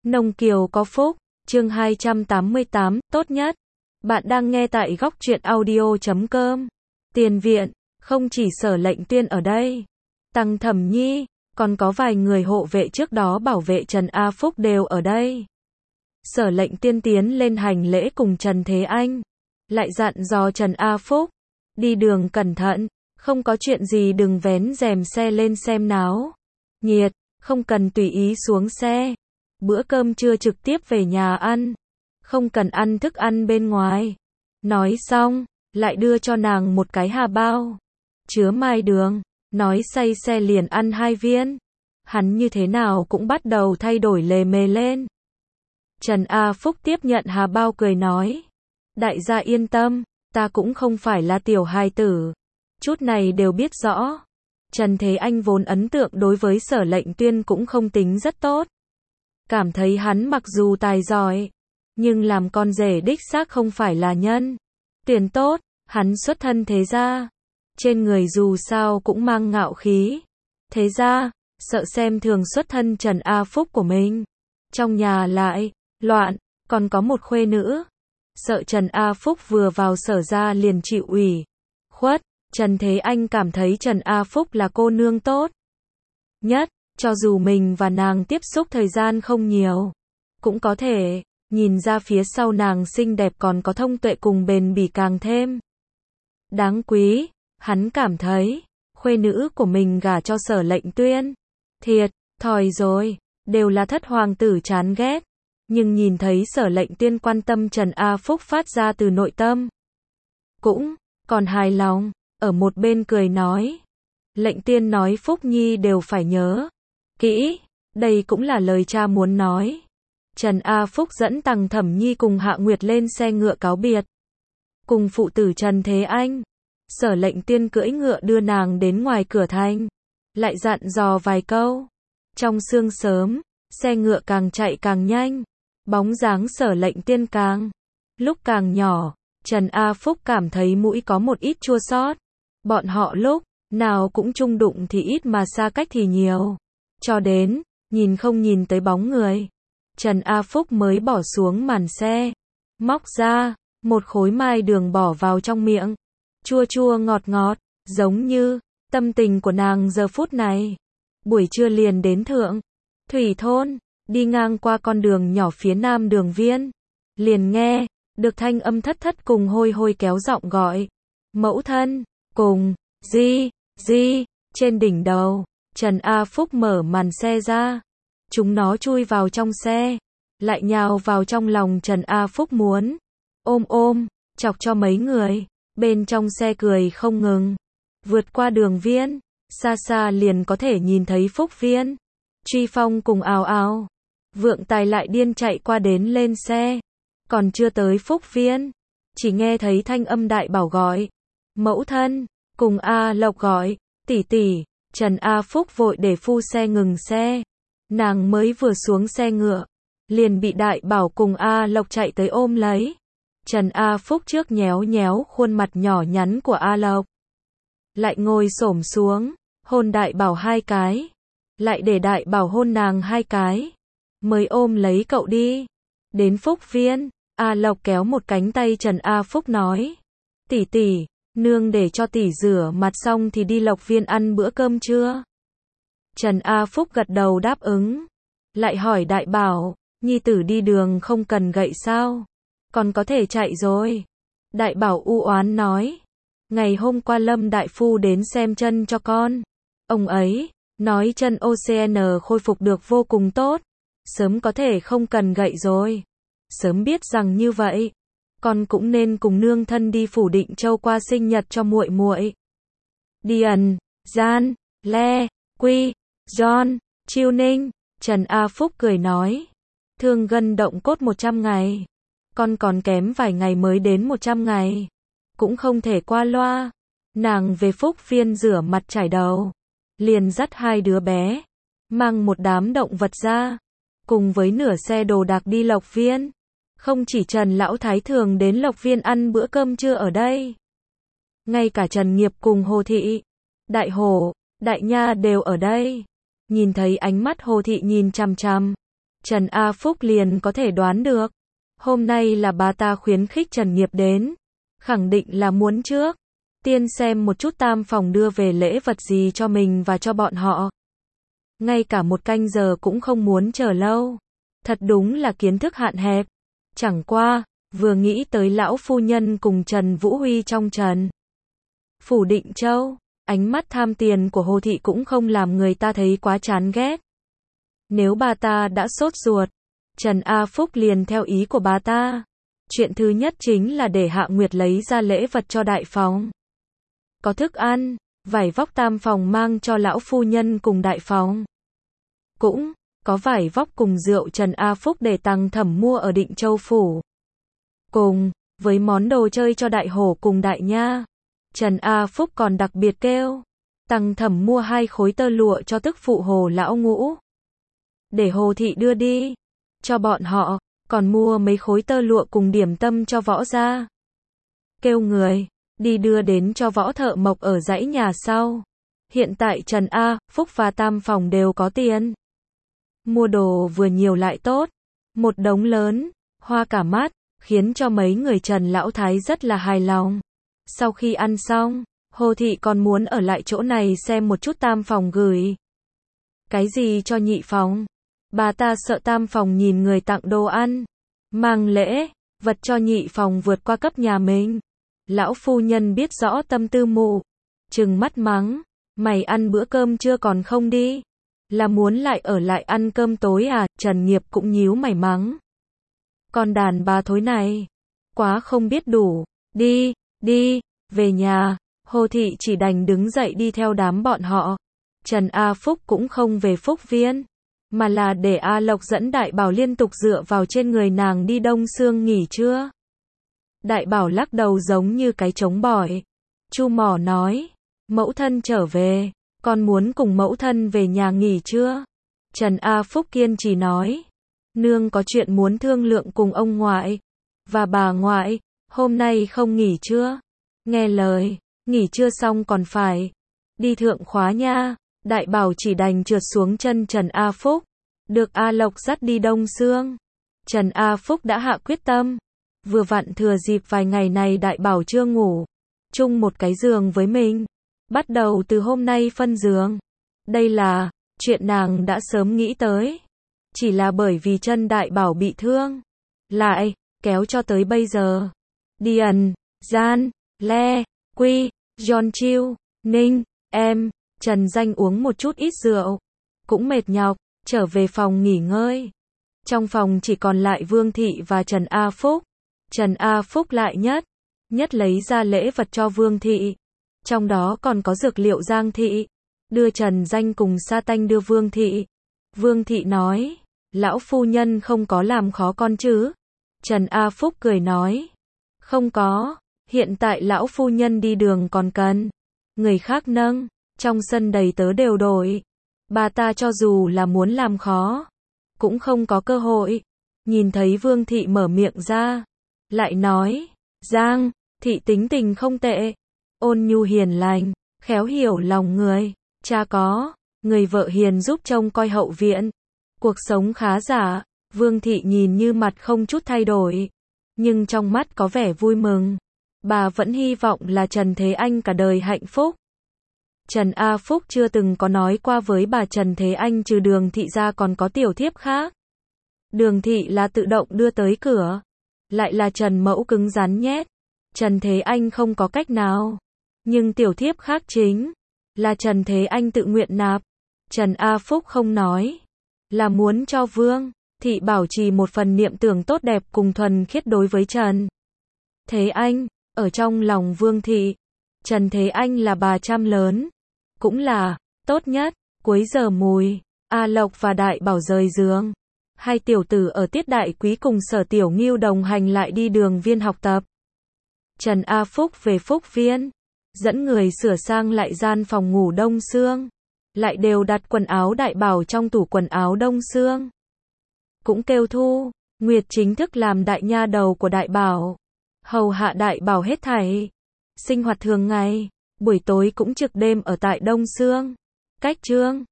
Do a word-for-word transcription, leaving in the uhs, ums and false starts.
Nông Kiều có phúc, chương hai trăm tám mươi tám, tốt nhất. Bạn đang nghe tại góc truyện audio chấm com. Tiền viện, không chỉ Sở Lệnh Tuyên ở đây. Tăng Thẩm Nhi, còn có vài người hộ vệ trước đó bảo vệ Trần A Phúc đều ở đây. Sở Lệnh Tuyên tiến lên hành lễ cùng Trần Thế Anh. Lại dặn dò Trần A Phúc, đi đường cẩn thận, không có chuyện gì đừng vén rèm xe lên xem náo nhiệt, không cần tùy ý xuống xe. Bữa cơm trưa trực tiếp về nhà ăn, không cần ăn thức ăn bên ngoài. Nói xong, lại đưa cho nàng một cái hà bao chứa mai đường, nói say xe liền ăn hai viên. Hắn như thế nào cũng bắt đầu thay đổi lề mề lên. Trần A Phúc tiếp nhận hà bao cười nói, đại gia yên tâm, ta cũng không phải là tiểu hài tử, chút này đều biết rõ. Trần Thế Anh vốn ấn tượng đối với Sở Lệnh Tuyên cũng không tính rất tốt. Cảm thấy hắn mặc dù tài giỏi, nhưng làm con rể đích xác không phải là nhân tuyển tốt. Hắn xuất thân thế gia, trên người dù sao cũng mang ngạo khí. Thế gia, sợ xem thường xuất thân Trần A Phúc của mình. Trong nhà lại loạn, còn có một khuê nữ. Sợ Trần A Phúc vừa vào Sở gia liền chịu ủy khuất. Trần Thế Anh cảm thấy Trần A Phúc là cô nương tốt nhất, cho dù mình và nàng tiếp xúc thời gian không nhiều, cũng có thể nhìn ra phía sau nàng xinh đẹp còn có thông tuệ cùng bền bỉ càng thêm đáng quý. Hắn cảm thấy khuê nữ của mình gả cho Sở Lệnh Tuyên thiệt thòi rồi, đều là thất hoàng tử chán ghét. Nhưng nhìn thấy Sở Lệnh Tuyên quan tâm Trần A Phúc phát ra từ nội tâm, cũng còn hài lòng. Ở một bên cười nói, Lệnh Tuyên nói Phúc Nhi đều phải nhớ kỹ, đây cũng là lời cha muốn nói. Trần A Phúc dẫn Tăng Thẩm Nhi cùng Hạ Nguyệt lên xe ngựa cáo biệt, cùng phụ tử Trần Thế Anh. Sở Lệnh Tuyên cưỡi ngựa đưa nàng đến ngoài cửa thành, lại dặn dò vài câu. Trong sương sớm, xe ngựa càng chạy càng nhanh, bóng dáng Sở Lệnh Tuyên càng lúc càng nhỏ. Trần A Phúc cảm thấy mũi có một ít chua xót. Bọn họ lúc nào cũng chung đụng thì ít mà xa cách thì nhiều. Cho đến, nhìn không nhìn tới bóng người, Trần A Phúc mới bỏ xuống màn xe, móc ra một khối mai đường bỏ vào trong miệng. Chua chua ngọt ngọt, giống như tâm tình của nàng giờ phút này. Buổi trưa liền đến Thượng Thủy Thôn, đi ngang qua con đường nhỏ phía nam đường viên, liền nghe được thanh âm thất thất cùng hôi hôi kéo giọng gọi, mẫu thân, cùng, di, di. Trên đỉnh đầu, Trần A Phúc mở màn xe ra, chúng nó chui vào trong xe, lại nhào vào trong lòng Trần A Phúc muốn ôm ôm, chọc cho mấy người bên trong xe cười không ngừng. Vượt qua đường viên, xa xa liền có thể nhìn thấy Phúc Viên, Truy Phong cùng Ào Ào, Vượng Tài lại điên chạy qua đến lên xe. Còn chưa tới Phúc Viên, chỉ nghe thấy thanh âm Đại Bảo gọi, mẫu thân, cùng A Lộc gọi, tỷ tỷ. Trần A Phúc vội để phu xe ngừng xe. Nàng mới vừa xuống xe ngựa, liền bị Đại Bảo cùng A Lộc chạy tới ôm lấy. Trần A Phúc trước nhéo nhéo khuôn mặt nhỏ nhắn của A Lộc, lại ngồi xổm xuống, hôn Đại Bảo hai cái, lại để Đại Bảo hôn nàng hai cái, mới ôm lấy cậu đi. Đến Phúc Viên, A Lộc kéo một cánh tay Trần A Phúc nói, tỷ tỷ, nương để cho tỷ rửa mặt xong thì đi Lộc Viên ăn bữa cơm trưa. Trần A Phúc gật đầu đáp ứng, lại hỏi Đại Bảo, nhi tử đi đường không cần gậy sao, còn có thể chạy rồi. Đại Bảo u oán nói, ngày hôm qua Lâm đại phu đến xem chân cho con, ông ấy nói chân ô xê en khôi phục được vô cùng tốt, sớm có thể không cần gậy rồi. Sớm biết rằng như vậy, con cũng nên cùng nương thân đi Phủ Định Châu qua sinh nhật cho muội muội. Điền, Gian, Le, Quy, John, Chiêu Ninh. Trần A Phúc cười nói, thương gân động cốt một trăm ngày, con còn kém vài ngày mới đến một trăm ngày, cũng không thể qua loa. Nàng về Phúc Viên rửa mặt chải đầu, liền dắt hai đứa bé, mang một đám động vật ra, cùng với nửa xe đồ đạc đi Lộc Viên. Không chỉ Trần Lão Thái thường đến Lộc Viên ăn bữa cơm trưa ở đây, ngay cả Trần Nghiệp cùng Hồ Thị, Đại Hổ, Đại Nha đều ở đây. Nhìn thấy ánh mắt Hồ Thị nhìn chằm chằm, Trần A Phúc liền có thể đoán được. Hôm nay là bà ta khuyến khích Trần Nghiệp đến. Khẳng định là muốn trước tiên xem một chút tam phòng đưa về lễ vật gì cho mình và cho bọn họ. Ngay cả một canh giờ cũng không muốn chờ lâu. Thật đúng là kiến thức hạn hẹp. Chẳng qua, vừa nghĩ tới lão phu nhân cùng Trần Vũ Huy trong Trần Phủ Định Châu, ánh mắt tham tiền của Hồ Thị cũng không làm người ta thấy quá chán ghét. Nếu bà ta đã sốt ruột, Trần A Phúc liền theo ý của bà ta. Chuyện thứ nhất chính là để Hạ Nguyệt lấy ra lễ vật cho đại phòng. Có thức ăn, vải vóc tam phòng mang cho lão phu nhân cùng đại phòng. Cũng có vải vóc cùng rượu Trần A Phúc để Tăng Thẩm mua ở Định Châu Phủ. Cùng với món đồ chơi cho đại hổ cùng đại nha, Trần A Phúc còn đặc biệt kêu Tăng Thẩm mua hai khối tơ lụa cho tức phụ Hồ lão ngũ, để Hồ Thị đưa đi cho bọn họ, còn mua mấy khối tơ lụa cùng điểm tâm cho Võ gia. Kêu người đi đưa đến cho Võ Thợ Mộc ở dãy nhà sau. Hiện tại Trần A Phúc và tam phòng đều có tiền. Mua đồ vừa nhiều lại tốt. Một đống lớn, hoa cả mắt, khiến cho mấy người Trần Lão Thái rất là hài lòng. Sau khi ăn xong, Hồ Thị còn muốn ở lại chỗ này xem một chút tam phòng gửi cái gì cho nhị phòng. Bà ta sợ tam phòng nhìn người tặng đồ ăn, mang lễ vật cho nhị phòng vượt qua cấp nhà mình. Lão phu nhân biết rõ tâm tư mụ, trừng mắt mắng, mày ăn bữa cơm chưa còn không đi? Là muốn lại ở lại ăn cơm tối à? Trần Nghiệp cũng nhíu mày mắng. Con đàn bà thối này, quá không biết đủ. Đi, đi, về nhà. Hồ Thị chỉ đành đứng dậy đi theo đám bọn họ. Trần A Phúc cũng không về Phúc Viên, mà là để A Lộc dẫn Đại Bảo liên tục dựa vào trên người nàng đi Đông Sương nghỉ trưa. Đại Bảo lắc đầu giống như cái trống bỏi. Chu Mỏ nói, mẫu thân trở về, con muốn cùng mẫu thân về nhà nghỉ trưa. Trần A Phúc kiên trì nói, nương có chuyện muốn thương lượng cùng ông ngoại và bà ngoại, hôm nay không nghỉ trưa. Nghe lời, nghỉ trưa xong còn phải đi thượng khóa nha. Đại Bảo chỉ đành trượt xuống chân Trần A Phúc, được A Lộc dắt đi Đông Sương. Trần A Phúc đã hạ quyết tâm, vừa vặn thừa dịp vài ngày này Đại Bảo chưa ngủ chung một cái giường với mình, bắt đầu từ hôm nay phân giường. Đây là chuyện nàng đã sớm nghĩ tới, chỉ là bởi vì chân Đại Bảo bị thương, lại kéo cho tới bây giờ. Điền, Gian, Le, Quy, John Chiêu, Ninh, em, Trần Danh uống một chút ít rượu, cũng mệt nhọc, trở về phòng nghỉ ngơi. Trong phòng chỉ còn lại Vương Thị và Trần A Phúc. Trần A Phúc lại nhất, nhất lấy ra lễ vật cho Vương Thị. Trong đó còn có dược liệu Giang Thị. Đưa Trần Danh cùng sa tanh đưa Vương Thị. Vương Thị nói, lão phu nhân không có làm khó con chứ? Trần A Phúc cười nói, không có, hiện tại lão phu nhân đi đường còn cần người khác nâng, trong sân đầy tớ đều đổi. Bà ta cho dù là muốn làm khó, cũng không có cơ hội. Nhìn thấy Vương Thị mở miệng ra, lại nói, Giang Thị tính tình không tệ, ôn nhu hiền lành, khéo hiểu lòng người, cha có người vợ hiền giúp trông coi hậu viện, cuộc sống khá giả. Vương Thị nhìn như mặt không chút thay đổi, nhưng trong mắt có vẻ vui mừng. Bà vẫn hy vọng là Trần Thế Anh cả đời hạnh phúc. Trần A Phúc chưa từng có nói qua với bà Trần Thế Anh trừ Đường Thị ra còn có tiểu thiếp khác. Đường Thị là tự động đưa tới cửa, lại là Trần Mẫu cứng rắn nhét. Trần Thế Anh không có cách nào, nhưng tiểu thiếp khác chính là Trần Thế Anh tự nguyện nạp. Trần A Phúc không nói, là muốn cho Vương Thị bảo trì một phần niệm tưởng tốt đẹp cùng thuần khiết đối với Trần Thế Anh. Ở trong lòng Vương Thị, Trần Thế Anh là bà chăm lớn, cũng là tốt nhất. Cuối giờ mùi, A Lộc và Đại Bảo rời giường. Hai tiểu tử ở Tiết Đại Quý cùng Sở Tiểu Ngưu đồng hành lại đi Đường Viên học tập. Trần A Phúc về Phúc Viên, dẫn người sửa sang lại gian phòng ngủ Đông Sương, lại đều đặt quần áo Đại Bảo trong tủ quần áo Đông Sương. Cũng kêu Thu Nguyệt chính thức làm đại nha đầu của Đại Bảo, hầu hạ Đại Bảo hết thảy sinh hoạt thường ngày, buổi tối cũng trực đêm ở tại Đông Sương. Cách Trương